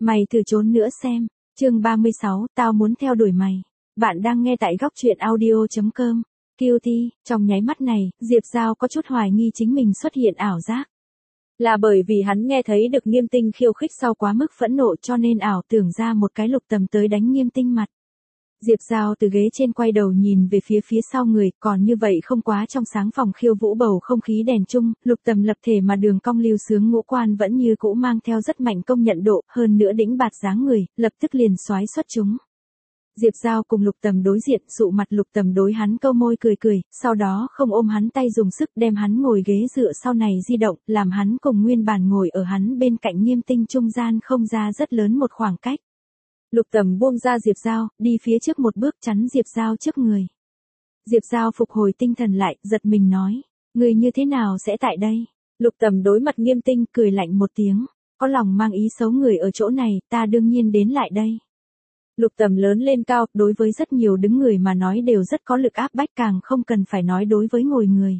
Mày thử trốn nữa xem. Chương 36, tao muốn theo đuổi mày. Bạn đang nghe tại góc truyện audio.com. Cutie, trong nháy mắt này, Diệp Giao có chút hoài nghi chính mình xuất hiện ảo giác. Là bởi vì hắn nghe thấy được Nghiêm Tinh khiêu khích sau quá mức phẫn nộ cho nên ảo tưởng ra một cái Lục Tầm tới đánh Nghiêm Tinh mặt. Diệp Giao từ ghế trên quay đầu nhìn về phía sau người, còn như vậy không quá trong sáng phòng khiêu vũ bầu không khí đèn chung, Lục Tầm lập thể mà đường cong lưu sướng ngũ quan vẫn như cũ mang theo rất mạnh công nhận độ, hơn nữa đĩnh bạt dáng người, lập tức liền xoái xuất chúng. Diệp Giao cùng Lục Tầm đối diện, sụ mặt Lục Tầm đối hắn câu môi cười, sau đó không ôm hắn tay dùng sức đem hắn ngồi ghế dựa sau này di động, làm hắn cùng nguyên bản ngồi ở hắn bên cạnh Nghiêm Tinh trung gian không ra rất lớn một khoảng cách. Lục Tầm buông ra Diệp Giao, đi phía trước một bước chắn Diệp Giao trước người. Diệp Giao phục hồi tinh thần lại, giật mình nói, người như thế nào sẽ tại đây? Lục Tầm đối mặt Nghiêm Tinh, cười lạnh một tiếng, có lòng mang ý xấu người ở chỗ này, ta đương nhiên đến lại đây. Lục Tầm lớn lên cao, đối với rất nhiều đứng người mà nói đều rất có lực áp bách, càng không cần phải nói đối với ngồi người.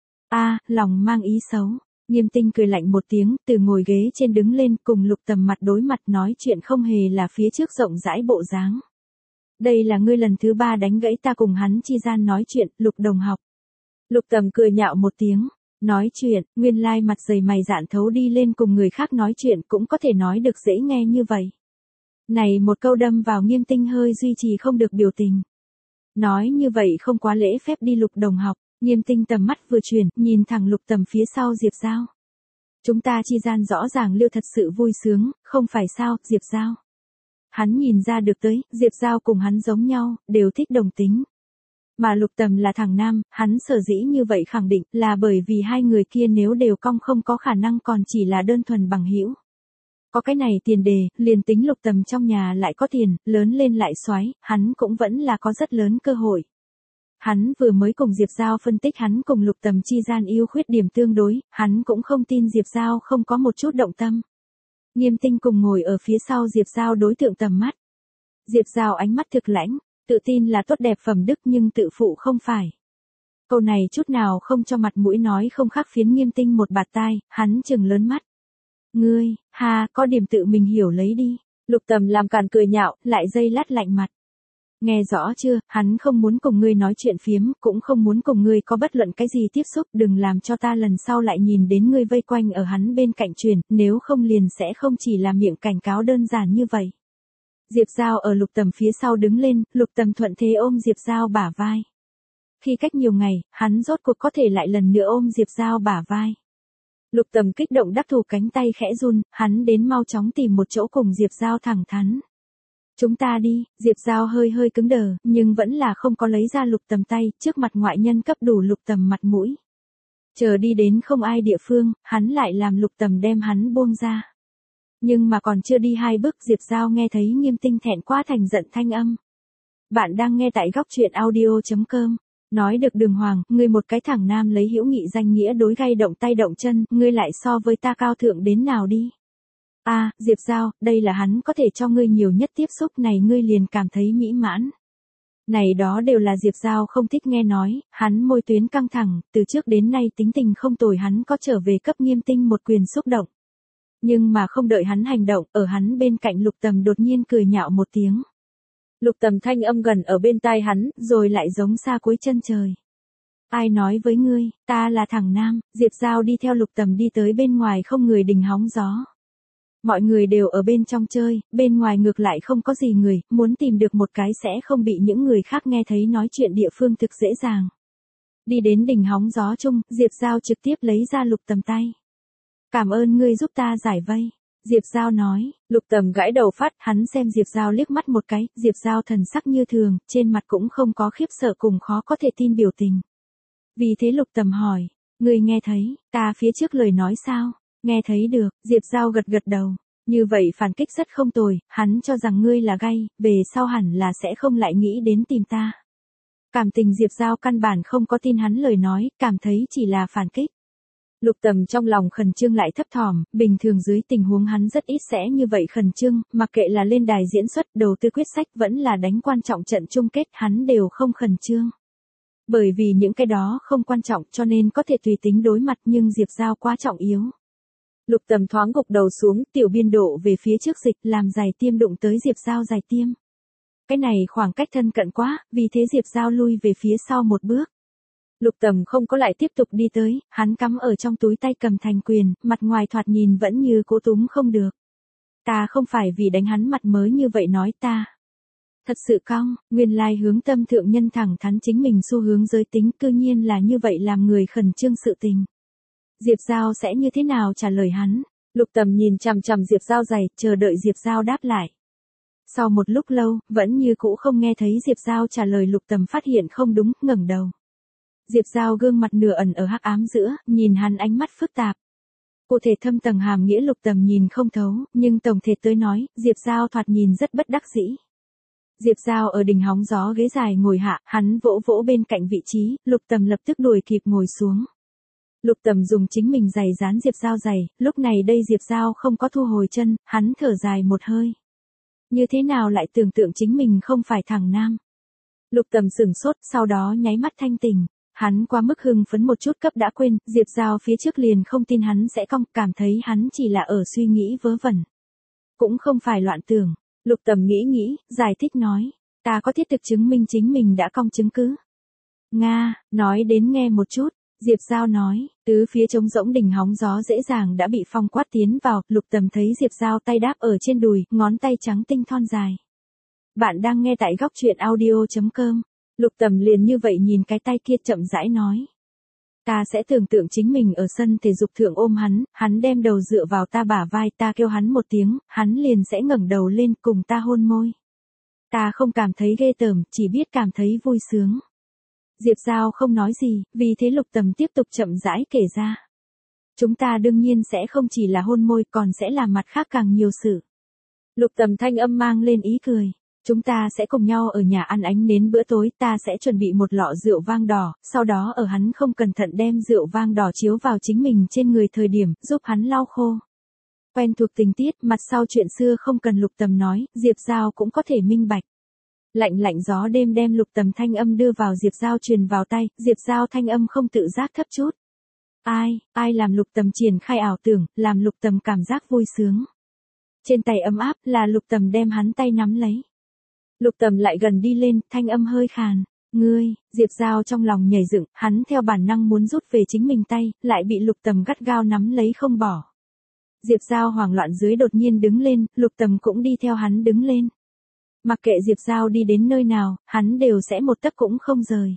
Lòng mang ý xấu. Nghiêm Tinh cười lạnh một tiếng, từ ngồi ghế trên đứng lên, cùng Lục Tầm mặt đối mặt nói chuyện không hề là phía trước rộng rãi bộ dáng. Đây là ngươi lần thứ 3 đánh gãy ta cùng hắn chi gian nói chuyện, Lục đồng học. Lục Tầm cười nhạo một tiếng, nói chuyện, nguyên lai mặt dày mày dạn thấu đi lên cùng người khác nói chuyện cũng có thể nói được dễ nghe như vậy. Này một câu đâm vào Nghiêm Tinh hơi duy trì không được biểu tình. Nói như vậy không quá lễ phép đi Lục đồng học. Nghiêm Tinh tầm mắt vừa chuyển, nhìn thẳng Lục Tầm phía sau Diệp Giao. Chúng ta chi gian rõ ràng liêu thật sự vui sướng, không phải sao, Diệp Giao. Hắn nhìn ra được tới, Diệp Giao cùng hắn giống nhau, đều thích đồng tính. Mà Lục Tầm là thằng nam, hắn sở dĩ như vậy khẳng định là bởi vì hai người kia nếu đều cong không có khả năng còn chỉ là đơn thuần bằng hữu. Có cái này tiền đề, liền tính Lục Tầm trong nhà lại có tiền, lớn lên lại xoái, hắn cũng vẫn là có rất lớn cơ hội. Hắn vừa mới cùng Diệp Giao phân tích hắn cùng Lục Tầm chi gian ưu khuyết điểm tương đối, hắn cũng không tin Diệp Giao không có một chút động tâm. Nghiêm Tinh cùng ngồi ở phía sau Diệp Giao đối tượng tầm mắt. Diệp Giao ánh mắt thực lãnh, tự tin là tốt đẹp phẩm đức nhưng tự phụ không phải. Câu này chút nào không cho mặt mũi nói không khác phiến Nghiêm Tinh một bạt tai, hắn trừng lớn mắt. Ngươi, có điểm tự mình hiểu lấy đi. Lục Tầm làm càn cười nhạo, lại dây lát lạnh mặt. Nghe rõ chưa, hắn không muốn cùng ngươi nói chuyện phiếm, cũng không muốn cùng ngươi có bất luận cái gì tiếp xúc, đừng làm cho ta lần sau lại nhìn đến ngươi vây quanh ở hắn bên cạnh truyền, nếu không liền sẽ không chỉ là miệng cảnh cáo đơn giản như vậy. Diệp Giao ở Lục Tầm phía sau đứng lên, Lục Tầm thuận thế ôm Diệp Giao bả vai. Khi cách nhiều ngày, hắn rốt cuộc có thể lại lần nữa ôm Diệp Giao bả vai. Lục Tầm kích động đắc thủ cánh tay khẽ run, hắn đến mau chóng tìm một chỗ cùng Diệp Giao thẳng thắn. Chúng ta đi, Diệp Giao hơi cứng đờ, nhưng vẫn là không có lấy ra Lục Tầm tay, trước mặt ngoại nhân cấp đủ Lục Tầm mặt mũi. Chờ đi đến không ai địa phương, hắn lại làm Lục Tầm đem hắn buông ra. Nhưng mà còn chưa đi 2 bước Diệp Giao nghe thấy Nghiêm Tinh thẹn quá thành giận thanh âm. Bạn đang nghe tại góc truyện audio.com. Nói được đường hoàng, ngươi một cái thằng nam lấy hữu nghị danh nghĩa đối gay động tay động chân, ngươi lại so với ta cao thượng đến nào đi. Diệp Giao, đây là hắn có thể cho ngươi nhiều nhất tiếp xúc này ngươi liền cảm thấy mỹ mãn. Này đó đều là Diệp Giao không thích nghe nói, hắn môi tuyến căng thẳng, từ trước đến nay tính tình không tồi hắn có trở về cấp Nghiêm Tinh một quyền xúc động. Nhưng mà không đợi hắn hành động, ở hắn bên cạnh Lục Tầm đột nhiên cười nhạo một tiếng. Lục Tầm thanh âm gần ở bên tai hắn, rồi lại giống xa cuối chân trời. Ai nói với ngươi, ta là thằng nam, Diệp Giao đi theo Lục Tầm đi tới bên ngoài không người đình hóng gió. Mọi người đều ở bên trong chơi, bên ngoài ngược lại không có gì người, muốn tìm được một cái sẽ không bị những người khác nghe thấy nói chuyện địa phương thực dễ dàng. Đi đến đỉnh hóng gió chung, Diệp Giao trực tiếp lấy ra Lục Tầm tay. Cảm ơn ngươi giúp ta giải vây. Diệp Giao nói, Lục Tầm gãi đầu phát, hắn xem Diệp Giao liếc mắt một cái, Diệp Giao thần sắc như thường, trên mặt cũng không có khiếp sợ cùng khó có thể tin biểu tình. Vì thế Lục Tầm hỏi, ngươi nghe thấy, ta phía trước lời nói sao? Nghe thấy được, Diệp Giao gật đầu. Như vậy phản kích rất không tồi, hắn cho rằng ngươi là gay, về sau hẳn là sẽ không lại nghĩ đến tìm ta. Cảm tình Diệp Giao căn bản không có tin hắn lời nói, cảm thấy chỉ là phản kích. Lục Tầm trong lòng khẩn trương lại thấp thỏm, bình thường dưới tình huống hắn rất ít sẽ như vậy khẩn trương, mặc kệ là lên đài diễn xuất, đầu tư quyết sách vẫn là đánh quan trọng trận chung kết hắn đều không khẩn trương. Bởi vì những cái đó không quan trọng cho nên có thể tùy tính đối mặt nhưng Diệp Giao quá trọng yếu. Lục Tầm thoáng gục đầu xuống, tiểu biên độ về phía trước dịch, làm giày tiêm đụng tới Diệp Giao giày tiêm. Cái này khoảng cách thân cận quá, vì thế Diệp Giao lui về phía sau một bước. Lục Tầm không có lại tiếp tục đi tới, hắn cắm ở trong túi tay cầm thành quyền, mặt ngoài thoạt nhìn vẫn như cố túm không được. Ta không phải vì đánh hắn mặt mới như vậy nói ta. Thật sự cong, nguyên lai hướng tâm thượng nhân thẳng thắn chính mình xu hướng giới tính cư nhiên là như vậy làm người khẩn trương sự tình. Diệp Giao sẽ như thế nào trả lời hắn? Lục Tầm nhìn chằm chằm Diệp Giao giày, chờ đợi Diệp Giao đáp lại. Sau một lúc lâu, vẫn như cũ không nghe thấy Diệp Giao trả lời. Lục Tầm phát hiện không đúng, ngẩng đầu. Diệp Giao gương mặt nửa ẩn ở hắc ám giữa, nhìn hắn ánh mắt phức tạp. Cụ thể thâm tầng hàm nghĩa Lục Tầm nhìn không thấu, nhưng tổng thể tới nói, Diệp Giao thoạt nhìn rất bất đắc dĩ. Diệp Giao ở đỉnh hóng gió ghế dài ngồi hạ, hắn vỗ vỗ bên cạnh vị trí, Lục Tầm lập tức đuổi kịp ngồi xuống. Lục Tầm dùng chính mình giày dán Diệp Giao giày, lúc này đây Diệp Giao không có thu hồi chân, hắn thở dài một hơi. Như thế nào lại tưởng tượng chính mình không phải thằng nam. Lục Tầm sửng sốt, sau đó nháy mắt thanh tỉnh. Hắn quá mức hưng phấn một chút cấp đã quên, Diệp Giao phía trước liền không tin hắn sẽ cong, cảm thấy hắn chỉ là ở suy nghĩ vớ vẩn. Cũng không phải loạn tưởng. Lục Tầm nghĩ, giải thích nói, ta có thiết thực chứng minh chính mình đã cong chứng cứ. Nga, nói đến nghe một chút, Diệp Giao nói, tứ phía trống rỗng đỉnh hóng gió dễ dàng đã bị phong quát tiến vào, Lục Tầm thấy Diệp Giao tay đáp ở trên đùi, ngón tay trắng tinh thon dài. Bạn đang nghe tại góc truyện audio.com, Lục Tầm liền như vậy nhìn cái tay kia chậm rãi nói. Ta sẽ tưởng tượng chính mình ở sân thể dục thượng ôm hắn đem đầu dựa vào ta bả vai, ta kêu hắn một tiếng, hắn liền sẽ ngẩng đầu lên cùng ta hôn môi. Ta không cảm thấy ghê tởm, chỉ biết cảm thấy vui sướng. Diệp Giao không nói gì, vì thế Lục Tầm tiếp tục chậm rãi kể ra. Chúng ta đương nhiên sẽ không chỉ là hôn môi, còn sẽ làm mặt khác càng nhiều sự. Lục Tầm thanh âm mang lên ý cười. Chúng ta sẽ cùng nhau ở nhà ăn ánh nến bữa tối, ta sẽ chuẩn bị một lọ rượu vang đỏ, sau đó ở hắn không cẩn thận đem rượu vang đỏ chiếu vào chính mình trên người thời điểm, giúp hắn lau khô. Quen thuộc tình tiết, mặt sau chuyện xưa không cần Lục Tầm nói, Diệp Giao cũng có thể minh bạch. Lạnh lạnh gió đêm đem Lục Tầm thanh âm đưa vào Diệp Giao truyền vào tay, Diệp Giao thanh âm không tự giác thấp chút. Ai làm Lục Tầm triển khai ảo tưởng, làm Lục Tầm cảm giác vui sướng. Trên tay ấm áp là Lục Tầm đem hắn tay nắm lấy. Lục Tầm lại gần đi lên, thanh âm hơi khàn. Ngươi, Diệp Giao trong lòng nhảy dựng, hắn theo bản năng muốn rút về chính mình tay, lại bị Lục Tầm gắt gao nắm lấy không bỏ. Diệp Giao hoảng loạn dưới đột nhiên đứng lên, Lục Tầm cũng đi theo hắn đứng lên. Mặc kệ Diệp Giao đi đến nơi nào, hắn đều sẽ một tấc cũng không rời.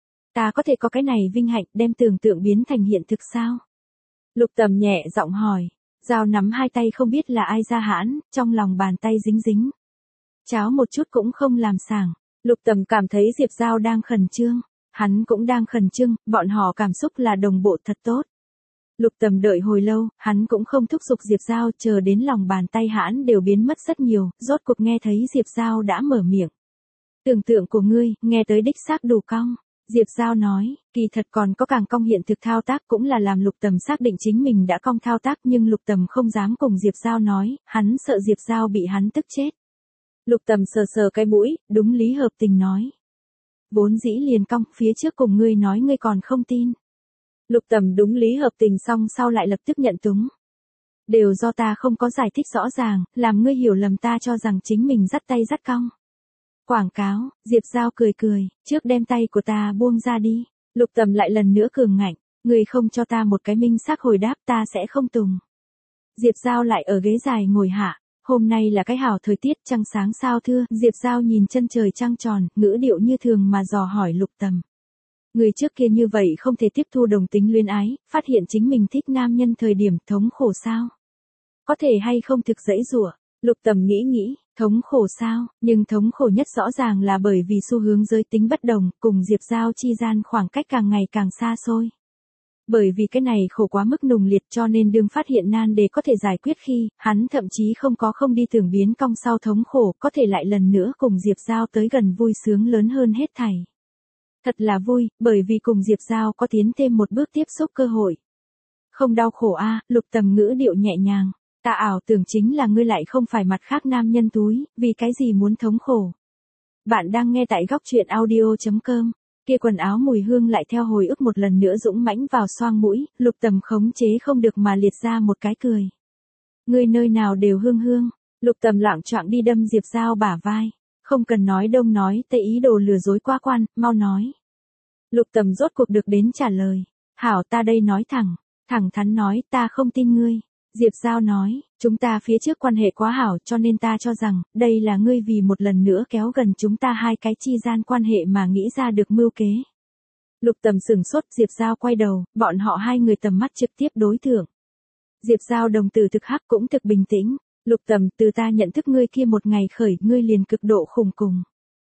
Ta có thể có cái này vinh hạnh đem tưởng tượng biến thành hiện thực sao? Lục Tầm nhẹ giọng hỏi. Giao nắm hai tay không biết là ai ra hãn, trong lòng bàn tay dính dính. Cháo một chút cũng không làm sảng. Lục Tầm cảm thấy Diệp Giao đang khẩn trương. Hắn cũng đang khẩn trương, bọn họ cảm xúc là đồng bộ thật tốt. Lục Tầm đợi hồi lâu, hắn cũng không thúc giục Diệp Giao, chờ đến lòng bàn tay hãn đều biến mất rất nhiều, rốt cuộc nghe thấy Diệp Giao đã mở miệng. Tưởng tượng của ngươi, nghe tới đích xác đủ cong. Diệp Giao nói, kỳ thật còn có càng cong hiện thực thao tác cũng là làm Lục Tầm xác định chính mình đã cong thao tác, nhưng Lục Tầm không dám cùng Diệp Giao nói, hắn sợ Diệp Giao bị hắn tức chết. Lục Tầm sờ sờ cái mũi, đúng lý hợp tình nói. Vốn dĩ liền cong, phía trước cùng ngươi nói ngươi còn không tin. Lục Tầm đúng lý hợp tình xong sau lại lập tức nhận túng. Đều do ta không có giải thích rõ ràng, làm ngươi hiểu lầm ta cho rằng chính mình dắt tay dắt cong. Quảng cáo, Diệp Giao cười cười, trước đem tay của ta buông ra đi. Lục Tầm lại lần nữa cường ngạnh, ngươi không cho ta một cái minh xác hồi đáp ta sẽ không tùng. Diệp Giao lại ở ghế dài ngồi hạ. Hôm nay là cái hảo thời tiết, trăng sáng sao thưa, Diệp Giao nhìn chân trời trăng tròn, ngữ điệu như thường mà dò hỏi Lục Tầm. Người trước kia như vậy không thể tiếp thu đồng tính luyến ái, phát hiện chính mình thích nam nhân thời điểm thống khổ sao? Có thể hay không thực dãy rủa? Lục Tầm nghĩ, thống khổ sao, nhưng thống khổ nhất rõ ràng là bởi vì xu hướng giới tính bất đồng, cùng Diệp Giao chi gian khoảng cách càng ngày càng xa xôi. Bởi vì cái này khổ quá mức nùng liệt cho nên đương phát hiện nan đề có thể giải quyết khi, hắn thậm chí không đi tưởng biến cong sau thống khổ, có thể lại lần nữa cùng Diệp Giao tới gần vui sướng lớn hơn hết thảy. Thật là vui, bởi vì cùng Diệp Giao có tiến thêm một bước tiếp xúc cơ hội. Không đau khổ a, Lục Tầm ngữ điệu nhẹ nhàng. Ta ảo tưởng chính là ngươi lại không phải mặt khác nam nhân túi, vì cái gì muốn thống khổ. Bạn đang nghe tại góc truyện audio.com. Kia quần áo mùi hương lại theo hồi ức một lần nữa dũng mãnh vào xoang mũi, Lục Tầm khống chế không được mà liệt ra một cái cười. Ngươi nơi nào đều hương hương, Lục Tầm loạng choạng đi đâm Diệp Giao bả vai. Không cần nói đông nói tây ý đồ lừa dối quá quan, mau nói. Lục Tầm rốt cuộc được đến trả lời. Hảo ta đây nói thẳng, thẳng thắn nói ta không tin ngươi. Diệp Giao nói, chúng ta phía trước quan hệ quá hảo cho nên ta cho rằng, đây là ngươi vì một lần nữa kéo gần chúng ta hai cái chi gian quan hệ mà nghĩ ra được mưu kế. Lục Tầm sửng sốt, Diệp Giao quay đầu, bọn họ hai người tầm mắt trực tiếp đối thượng. Diệp Giao đồng tử thực hắc cũng thực bình tĩnh. Lục Tầm, từ ta nhận thức ngươi kia một ngày khởi, ngươi liền cực độ khủng cùng.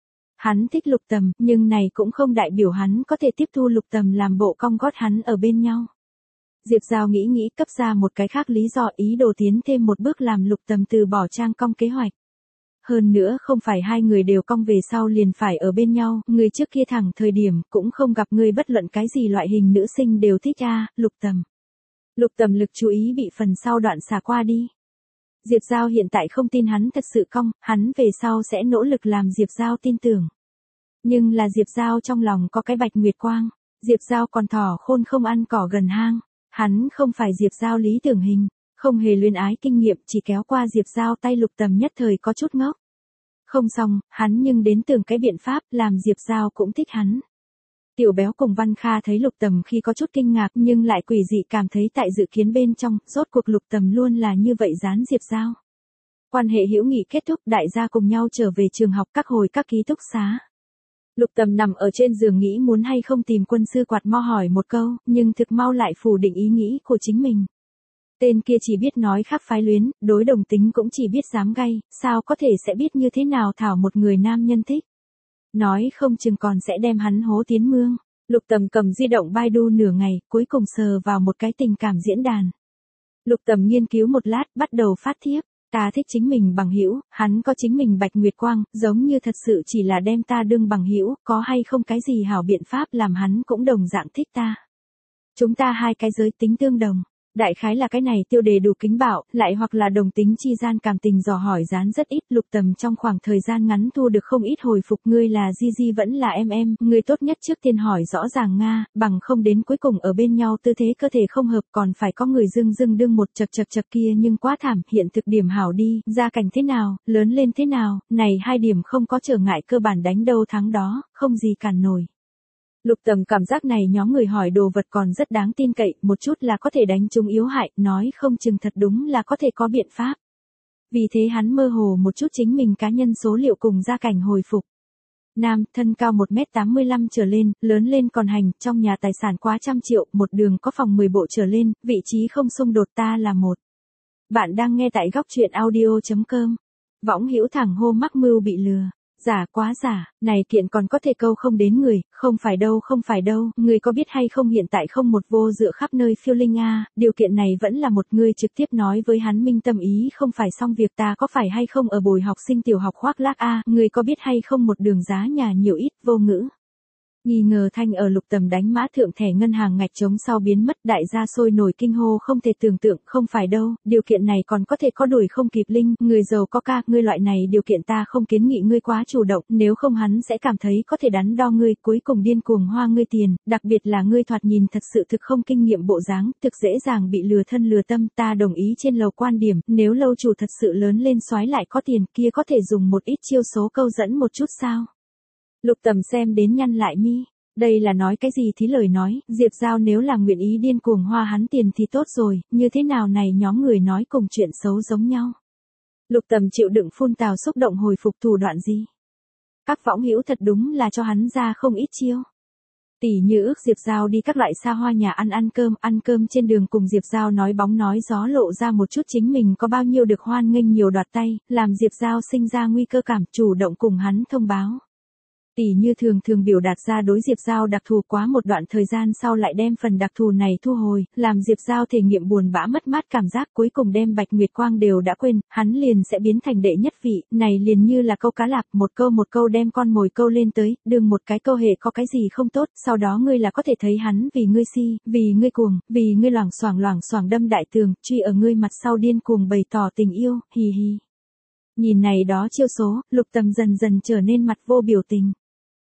Hắn thích Lục Tầm, nhưng này cũng không đại biểu hắn có thể tiếp thu Lục Tầm làm bộ cong gót hắn ở bên nhau. Diệp Giao nghĩ cấp ra một cái khác lý do ý đồ tiến thêm một bước làm Lục Tầm từ bỏ trang cong kế hoạch. Hơn nữa không phải hai người đều cong về sau liền phải ở bên nhau, người trước kia thẳng thời điểm cũng không gặp ngươi bất luận cái gì loại hình nữ sinh đều thích Lục Tầm. Lục Tầm lực chú ý bị phần sau đoạn xả qua đi. Diệp Giao hiện tại không tin hắn thật sự cong, hắn về sau sẽ nỗ lực làm Diệp Giao tin tưởng. Nhưng là Diệp Giao trong lòng có cái bạch nguyệt quang, Diệp Giao còn thỏ khôn không ăn cỏ gần hang, hắn không phải Diệp Giao lý tưởng hình, không hề luyến ái kinh nghiệm chỉ kéo qua Diệp Giao tay Lục Tầm nhất thời có chút ngốc. Không xong, hắn nhưng đến tưởng cái biện pháp làm Diệp Giao cũng thích hắn. Tiểu Béo cùng Văn Kha thấy Lục Tầm khi có chút kinh ngạc nhưng lại quỷ dị cảm thấy tại dự kiến bên trong, rốt cuộc Lục Tầm luôn là như vậy dán Diệp Giao. Quan hệ hữu nghị kết thúc, đại gia cùng nhau trở về trường học các hồi các ký túc xá. Lục Tầm nằm ở trên giường nghĩ muốn hay không tìm quân sư quạt mo hỏi một câu, nhưng thực mau lại phủ định ý nghĩ của chính mình. Tên kia chỉ biết nói khác phái luyến, đối đồng tính cũng chỉ biết dám gay, sao có thể sẽ biết như thế nào thảo một người nam nhân thích. Nói không chừng còn sẽ đem hắn hố tiến mương. Lục Tầm cầm di động Baidu nửa ngày, cuối cùng sờ vào một cái tình cảm diễn đàn. Lục Tầm nghiên cứu một lát, bắt đầu phát thiếp. Ta thích chính mình bằng hữu, hắn có chính mình bạch nguyệt quang, giống như thật sự chỉ là đem ta đương bằng hữu, có hay không cái gì hảo biện pháp làm hắn cũng đồng dạng thích ta. Chúng ta hai cái giới tính tương đồng. Đại khái là cái này tiêu đề đủ kính bạo, lại hoặc là đồng tính chi gian cảm tình dò hỏi dán rất ít. Lục Tầm trong khoảng thời gian ngắn thu được không ít hồi phục, ngươi là Di vẫn là em, ngươi tốt nhất trước tiên hỏi rõ ràng Nga, bằng không đến cuối cùng ở bên nhau tư thế cơ thể không hợp còn phải có người dưng đương một chật kia nhưng quá thảm. Hiện thực điểm hảo đi, gia cảnh thế nào, lớn lên thế nào, này hai điểm không có trở ngại cơ bản đánh đâu thắng đó, không gì cản nổi. Lục Tầm cảm giác này nhóm người hỏi đồ vật còn rất đáng tin cậy, một chút là có thể đánh trúng yếu hại, nói không chừng thật đúng là có thể có biện pháp. Vì thế hắn mơ hồ một chút chính mình cá nhân số liệu cùng gia cảnh hồi phục. Nam, thân cao 1m85 trở lên, lớn lên còn hành, trong nhà tài sản quá 100 triệu, một đường có phòng 10 bộ trở lên, vị trí không xung đột, ta là một. Bạn đang nghe tại góc truyện audio.com. Võng hữu thẳng hô mắc mưu bị lừa. Giả quá giả, này kiện còn có thể câu không đến người, không phải đâu, người có biết hay không hiện tại không một vô dựa khắp nơi phiêu linh điều kiện này vẫn là một người trực tiếp nói với hắn minh tâm ý không phải xong việc ta có phải hay không ở bồi học sinh tiểu học khoác lác người có biết hay không một đường giá nhà nhiều ít vô ngữ. Nghi ngờ thanh ở Lục Tầm đánh mã thượng thẻ ngân hàng ngạch trống sau biến mất, đại gia sôi nổi kinh hô không thể tưởng tượng, không phải đâu, điều kiện này còn có thể có đuổi không kịp linh, người giàu có ca, ngươi loại này điều kiện ta không kiến nghị ngươi quá chủ động, nếu không hắn sẽ cảm thấy có thể đắn đo ngươi, cuối cùng điên cuồng hoa ngươi tiền, đặc biệt là ngươi thoạt nhìn thật sự thực không kinh nghiệm bộ dáng, thực dễ dàng bị lừa thân lừa tâm, ta đồng ý trên lầu quan điểm, nếu lâu chủ thật sự lớn lên soái lại có tiền kia có thể dùng một ít chiêu số câu dẫn một chút sao. Lục Tầm xem đến nhăn lại mi, đây là nói cái gì thí lời nói, Diệp Giao nếu là nguyện ý điên cuồng hoa hắn tiền thì tốt rồi, như thế nào này nhóm người nói cùng chuyện xấu giống nhau. Lục Tầm chịu đựng phun tào xúc động hồi phục thủ đoạn gì. Các võng hữu thật đúng là cho hắn ra không ít chiêu. Tỷ như ước Diệp Giao đi các loại xa hoa nhà ăn cơm trên đường cùng Diệp Giao nói bóng nói gió lộ ra một chút chính mình có bao nhiêu được hoan nghênh nhiều đoạt tay, làm Diệp Giao sinh ra nguy cơ cảm chủ động cùng hắn thông báo. Tỷ như thường biểu đạt ra đối Diệp Giao đặc thù quá một đoạn thời gian sau lại đem phần đặc thù này thu hồi, làm Diệp Giao thể nghiệm buồn bã mất mát cảm giác cuối cùng đem bạch nguyệt quang đều đã quên, hắn liền sẽ biến thành đệ nhất vị, này liền như là câu cá lạp, một câu đem con mồi câu lên tới, đừng một cái câu hệ có cái gì không tốt, sau đó ngươi là có thể thấy hắn vì ngươi si, vì ngươi cuồng, vì ngươi loảng xoảng đâm đại tường, truy ở ngươi mặt sau điên cuồng bày tỏ tình yêu, hì hì. Nhìn này đó chiêu số, Lục Tầm dần trở nên mặt vô biểu tình.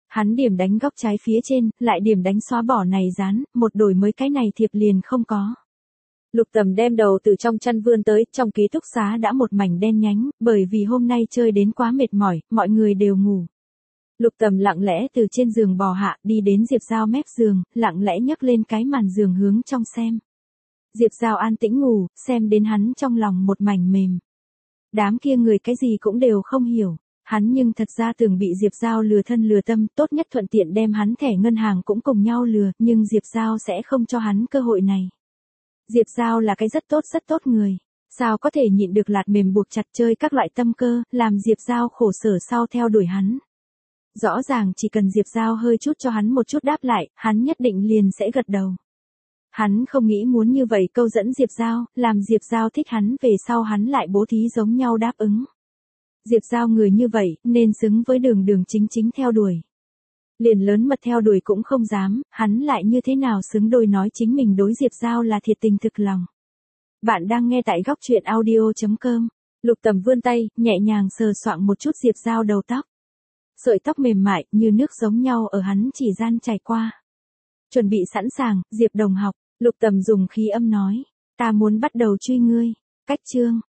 Hắn điểm đánh góc trái phía trên, lại điểm đánh xóa bỏ này dán, một đổi mới cái này thiệp liền không có. Lục Tầm đem đầu từ trong chăn vươn tới, trong ký túc xá đã một mảnh đen nhánh, bởi vì hôm nay chơi đến quá mệt mỏi, mọi người đều ngủ. Lục Tầm lặng lẽ từ trên giường bò hạ, đi đến Diệp Giao mép giường, lặng lẽ nhấc lên cái màn giường hướng trong xem. Diệp Giao an tĩnh ngủ, xem đến hắn trong lòng một mảnh mềm. Đám kia người cái gì cũng đều không hiểu. Hắn nhưng thật ra tưởng bị Diệp Giao lừa thân lừa tâm, tốt nhất thuận tiện đem hắn thẻ ngân hàng cũng cùng nhau lừa, nhưng Diệp Giao sẽ không cho hắn cơ hội này. Diệp Giao là cái rất tốt người. Sao có thể nhịn được lạt mềm buộc chặt chơi các loại tâm cơ, làm Diệp Giao khổ sở sau theo đuổi hắn. Rõ ràng chỉ cần Diệp Giao hơi chút cho hắn một chút đáp lại, hắn nhất định liền sẽ gật đầu. Hắn không nghĩ muốn như vậy câu dẫn Diệp Giao, làm Diệp Giao thích hắn về sau hắn lại bố thí giống nhau đáp ứng. Diệp Giao người như vậy, nên xứng với đường đường chính theo đuổi. Liền lớn mật theo đuổi cũng không dám, hắn lại như thế nào xứng đôi nói chính mình đối Diệp Giao là thiệt tình thực lòng. Bạn đang nghe tại góc truyện audio.com. Lục Tầm vươn tay, nhẹ nhàng sờ soạng một chút Diệp Giao đầu tóc. Sợi tóc mềm mại, như nước giống nhau ở hắn chỉ gian chảy qua. Chuẩn bị sẵn sàng, Diệp đồng học, Lục Tầm dùng khí âm nói. Ta muốn bắt đầu truy ngươi. Cách chương.